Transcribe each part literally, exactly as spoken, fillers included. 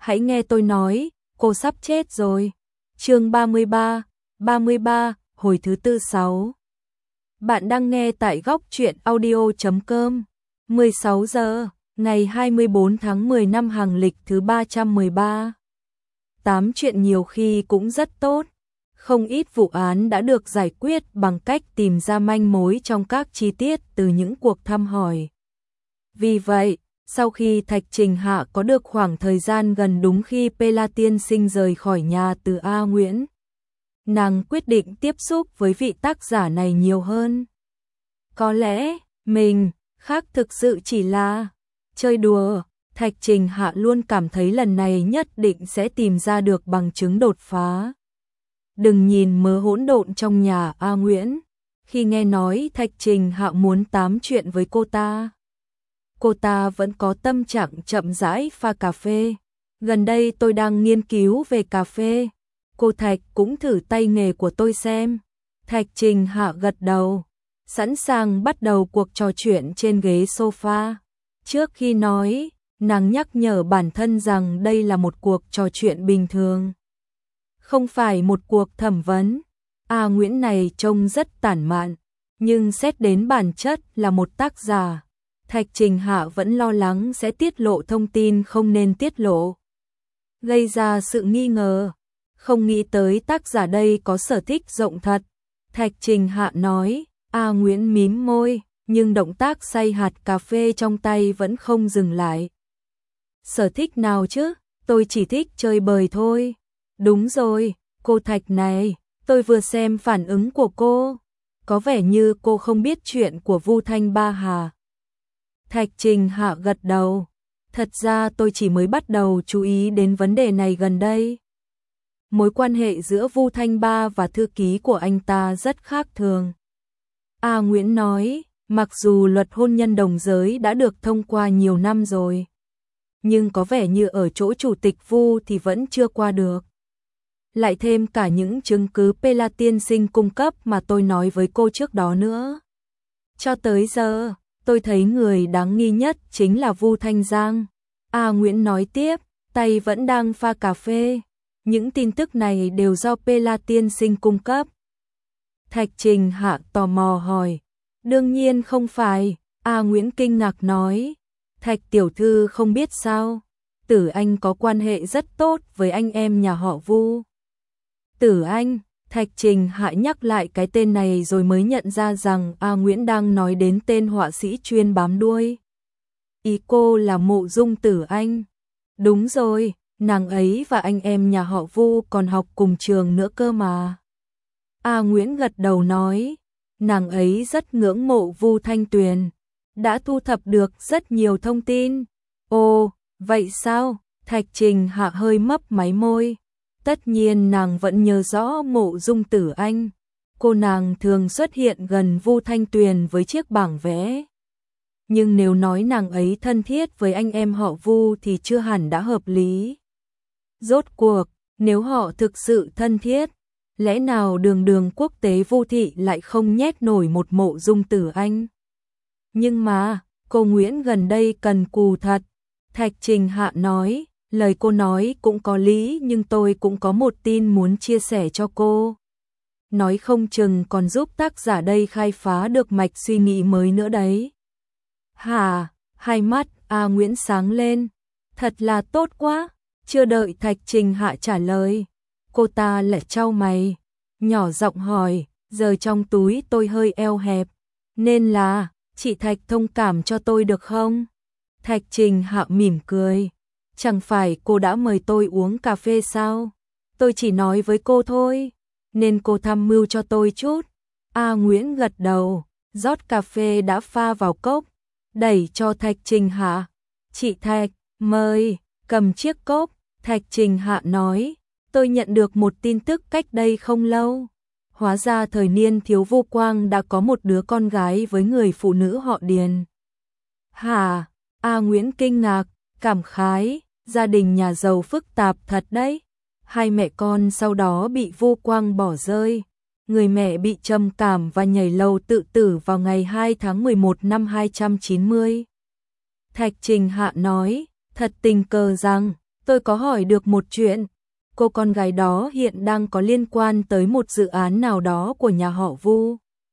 hãy nghe tôi nói, cô sắp chết rồi. Chương ba mươi ba, ba mươi ba, hồi thứ tư sáu. Bạn đang nghe tại góc truyện audio chấm com. mười sáu giờ, ngày hai mươi bốn tháng mười năm hàng lịch thứ ba trăm mười ba. Tám chuyện nhiều khi cũng rất tốt. Không ít vụ án đã được giải quyết bằng cách tìm ra manh mối trong các chi tiết từ những cuộc thăm hỏi. Vì vậy, sau khi Thạch Trình Hạ có được khoảng thời gian gần đúng khi Pela tiên sinh rời khỏi nhà từ A Nguyễn, nàng quyết định tiếp xúc với vị tác giả này nhiều hơn. Có lẽ, mình, khác thực sự chỉ là chơi đùa, Thạch Trình Hạ luôn cảm thấy lần này nhất định sẽ tìm ra được bằng chứng đột phá. Đừng nhìn mớ hỗn độn trong nhà A Nguyễn, khi nghe nói Thạch Trình Hạ muốn tám chuyện với cô ta. Cô ta vẫn có tâm trạng chậm rãi pha cà phê. Gần đây tôi đang nghiên cứu về cà phê. Cô Thạch cũng thử tay nghề của tôi xem. Thạch Trình Hạ gật đầu, sẵn sàng bắt đầu cuộc trò chuyện trên ghế sofa. Trước khi nói, nàng nhắc nhở bản thân rằng đây là một cuộc trò chuyện bình thường, không phải một cuộc thẩm vấn. A Nguyễn này trông rất tản mạn, nhưng xét đến bản chất là một tác giả, Thạch Trình Hạ vẫn lo lắng sẽ tiết lộ thông tin không nên tiết lộ, gây ra sự nghi ngờ. Không nghĩ tới tác giả đây có sở thích rộng thật. Thạch Trình Hạ nói. A Nguyễn mím môi, nhưng động tác xay hạt cà phê trong tay vẫn không dừng lại. Sở thích nào chứ? Tôi chỉ thích chơi bời thôi. Đúng rồi, cô Thạch này, tôi vừa xem phản ứng của cô. Có vẻ như cô không biết chuyện của Vu Thanh Ba Hà. Thạch Trình Hạ gật đầu. Thật ra tôi chỉ mới bắt đầu chú ý đến vấn đề này gần đây. Mối quan hệ giữa Vu Thanh Ba và thư ký của anh ta rất khác thường. A Nguyễn nói, mặc dù luật hôn nhân đồng giới đã được thông qua nhiều năm rồi, nhưng có vẻ như ở chỗ chủ tịch Vu thì vẫn chưa qua được. Lại thêm cả những chứng cứ Pela tiên sinh cung cấp mà tôi nói với cô trước đó nữa. Cho tới giờ, tôi thấy người đáng nghi nhất chính là Vu Thanh Giang. A Nguyễn nói tiếp, tay vẫn đang pha cà phê. Những tin tức này đều do Pela tiên sinh cung cấp. Thạch Trình Hạ tò mò hỏi. Đương nhiên không phải, A Nguyễn kinh ngạc nói. Thạch tiểu thư không biết sao, Tử Anh có quan hệ rất tốt với anh em nhà họ Vu. Tử Anh, Thạch Trình Hạ nhắc lại cái tên này rồi mới nhận ra rằng A Nguyễn đang nói đến tên họa sĩ chuyên bám đuôi. Ý cô là Mộ Dung Tử Anh. Đúng rồi, nàng ấy và anh em nhà họ Vu còn học cùng trường nữa cơ mà. A Nguyễn gật đầu nói, nàng ấy rất ngưỡng mộ Vu Thanh Tuyền, đã thu thập được rất nhiều thông tin. Ồ, vậy sao? Thạch Trình Hạ hơi mấp máy môi. Tất nhiên nàng vẫn nhớ rõ Mộ Dung Tử Anh. Cô nàng thường xuất hiện gần Vu Thanh Tuyền với chiếc bảng vẽ. Nhưng nếu nói nàng ấy thân thiết với anh em họ Vu thì chưa hẳn đã hợp lý. Rốt cuộc, nếu họ thực sự thân thiết, lẽ nào đường đường quốc tế Vu thị lại không nhét nổi một Mộ Dung Tử Anh? Nhưng mà, cô Nguyễn gần đây cần cù thật. Thạch Trình Hạ nói, lời cô nói cũng có lý nhưng tôi cũng có một tin muốn chia sẻ cho cô. Nói không chừng còn giúp tác giả đây khai phá được mạch suy nghĩ mới nữa đấy. Hả? Hai mắt A Nguyễn sáng lên. Thật là tốt quá. Chưa đợi Thạch Trình Hạ trả lời, cô ta lại chau mày, nhỏ giọng hỏi, giờ trong túi tôi hơi eo hẹp, nên là, chị Thạch thông cảm cho tôi được không? Thạch Trình Hạ mỉm cười, chẳng phải cô đã mời tôi uống cà phê sao? Tôi chỉ nói với cô thôi, nên cô tham mưu cho tôi chút. A Nguyễn gật đầu, rót cà phê đã pha vào cốc, đẩy cho Thạch Trình Hạ. Chị Thạch, mời, cầm chiếc cốc. Thạch Trình Hạ nói, tôi nhận được một tin tức cách đây không lâu. Hóa ra thời niên thiếu Vu Quang đã có một đứa con gái với người phụ nữ họ Điền. Hả? A Nguyễn kinh ngạc, cảm khái, gia đình nhà giàu phức tạp thật đấy. Hai mẹ con sau đó bị Vu Quang bỏ rơi. Người mẹ bị trầm cảm và nhảy lầu tự tử vào ngày hai tháng mười một năm hai trăm chín mươi. Thạch Trình Hạ nói, thật tình cờ rằng Tôi có hỏi được một chuyện, cô con gái đó hiện đang có liên quan tới một dự án nào đó của nhà họ Vu.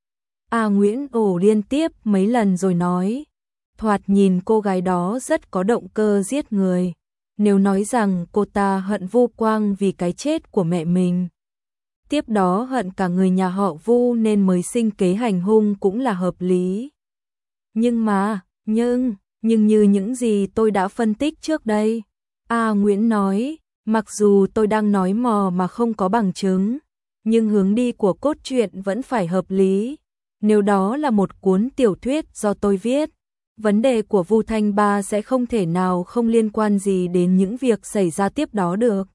A Nguyễn ồ liên tiếp mấy lần rồi nói, thoạt nhìn cô gái đó rất có động cơ giết người. Nếu nói rằng cô ta hận Vu Quang vì cái chết của mẹ mình, tiếp đó hận cả người nhà họ Vu nên mới sinh kế hành hung cũng là hợp lý. Nhưng mà, nhưng, nhưng như những gì tôi đã phân tích trước đây, A Nguyễn nói, mặc dù tôi đang nói mò mà không có bằng chứng, nhưng hướng đi của cốt truyện vẫn phải hợp lý. Nếu đó là một cuốn tiểu thuyết do tôi viết, vấn đề của Vu Thanh Ba sẽ không thể nào không liên quan gì đến những việc xảy ra tiếp đó được.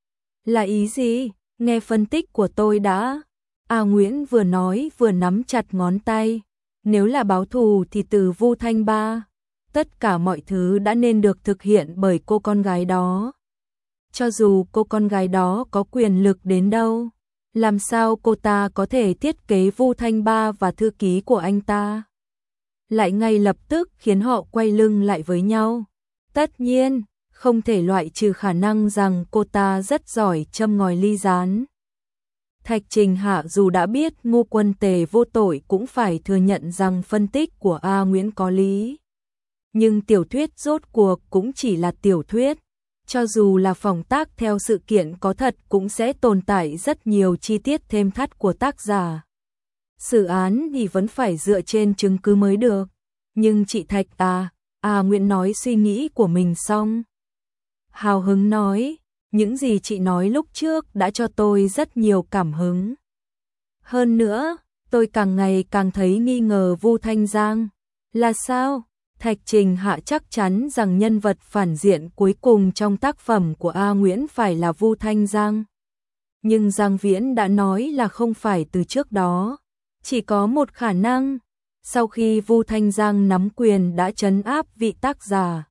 Là ý gì? Nghe phân tích của tôi đã. A Nguyễn vừa nói vừa nắm chặt ngón tay. Nếu là báo thù thì từ Vu Thanh Ba, tất cả mọi thứ đã nên được thực hiện bởi cô con gái đó. Cho dù cô con gái đó có quyền lực đến đâu, làm sao cô ta có thể thiết kế Vu Thanh Ba và thư ký của anh ta lại ngay lập tức khiến họ quay lưng lại với nhau. Tất nhiên, không thể loại trừ khả năng rằng cô ta rất giỏi châm ngòi ly gián. Thạch Trình Hạ dù đã biết Ngô Quân Tề vô tội cũng phải thừa nhận rằng phân tích của A Nguyễn có lý. Nhưng tiểu thuyết rốt cuộc cũng chỉ là tiểu thuyết. Cho dù là phỏng tác theo sự kiện có thật cũng sẽ tồn tại rất nhiều chi tiết thêm thắt của tác giả. Xử án thì vẫn phải dựa trên chứng cứ mới được. Nhưng chị Thạch à, A Nguyễn nói suy nghĩ của mình xong. Hào hứng nói, những gì chị nói lúc trước đã cho tôi rất nhiều cảm hứng. Hơn nữa, tôi càng ngày càng thấy nghi ngờ Vu Thanh Giang. Là sao? Thạch Trình Hạ chắc chắn rằng nhân vật phản diện cuối cùng trong tác phẩm của A Nguyễn phải là Vu Thanh Giang. Nhưng Giang Viễn đã nói là không phải từ trước đó. Chỉ có một khả năng, sau khi Vu Thanh Giang nắm quyền đã trấn áp vị tác giả.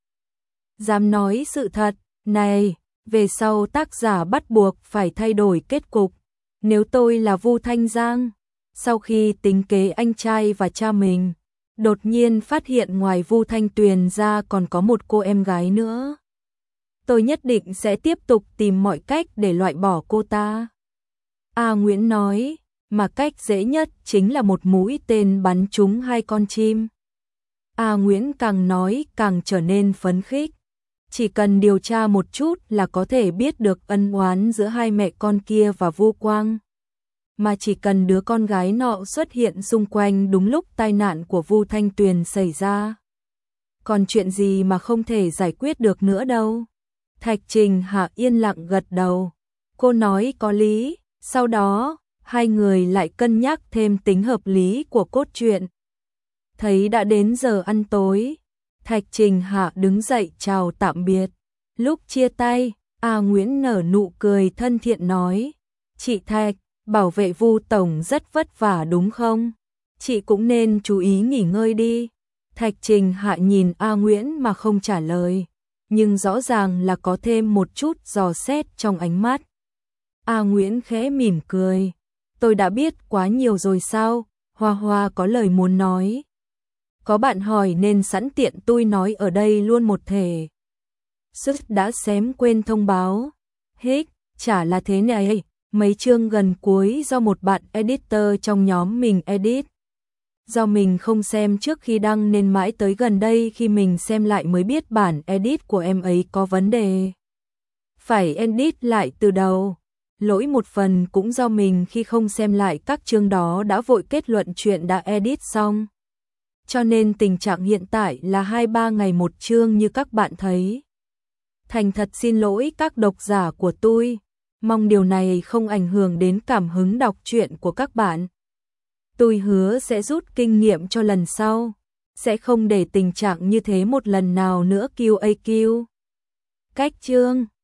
Dám nói sự thật, này, về sau tác giả bắt buộc phải thay đổi kết cục. Nếu tôi là Vu Thanh Giang, sau khi tính kế anh trai và cha mình, đột nhiên phát hiện ngoài Vu Thanh Tuyền ra còn có một cô em gái nữa, tôi nhất định sẽ tiếp tục tìm mọi cách để loại bỏ cô ta. A Nguyễn nói, mà cách dễ nhất chính là một mũi tên bắn trúng hai con chim. A Nguyễn càng nói càng trở nên phấn khích. Chỉ cần điều tra một chút là có thể biết được ân oán giữa hai mẹ con kia và Vu Quang. Mà chỉ cần đứa con gái nọ xuất hiện xung quanh đúng lúc tai nạn của Vu Thanh Tuyền xảy ra. Còn chuyện gì mà không thể giải quyết được nữa đâu. Thạch Trình Hạ yên lặng gật đầu. Cô nói có lý, sau đó, hai người lại cân nhắc thêm tính hợp lý của cốt truyện. Thấy đã đến giờ ăn tối, Thạch Trình Hạ đứng dậy chào tạm biệt. Lúc chia tay, A Nguyễn nở nụ cười thân thiện nói, chị Thạch, bảo vệ Vu tổng rất vất vả đúng không? Chị cũng nên chú ý nghỉ ngơi đi. Thạch Trình Hạ nhìn A Nguyễn mà không trả lời, nhưng rõ ràng là có thêm một chút dò xét trong ánh mắt. A Nguyễn khẽ mỉm cười, tôi đã biết quá nhiều rồi sao? Hoa Hoa có lời muốn nói. Có bạn hỏi nên sẵn tiện tôi nói ở đây luôn một thể. Sức đã xém quên thông báo. Hích, chả là thế này, mấy chương gần cuối do một bạn editor trong nhóm mình edit. Do mình không xem trước khi đăng nên mãi tới gần đây khi mình xem lại mới biết bản edit của em ấy có vấn đề. Phải edit lại từ đầu. Lỗi một phần cũng do mình khi không xem lại các chương đó đã vội kết luận chuyện đã edit xong. Cho nên tình trạng hiện tại là hai ba ngày một chương như các bạn thấy. Thành thật xin lỗi các độc giả của tôi, mong điều này không ảnh hưởng đến cảm hứng đọc truyện của các bạn. Tôi hứa sẽ rút kinh nghiệm cho lần sau, sẽ không để tình trạng như thế một lần nào nữa quy a quy. Cách chương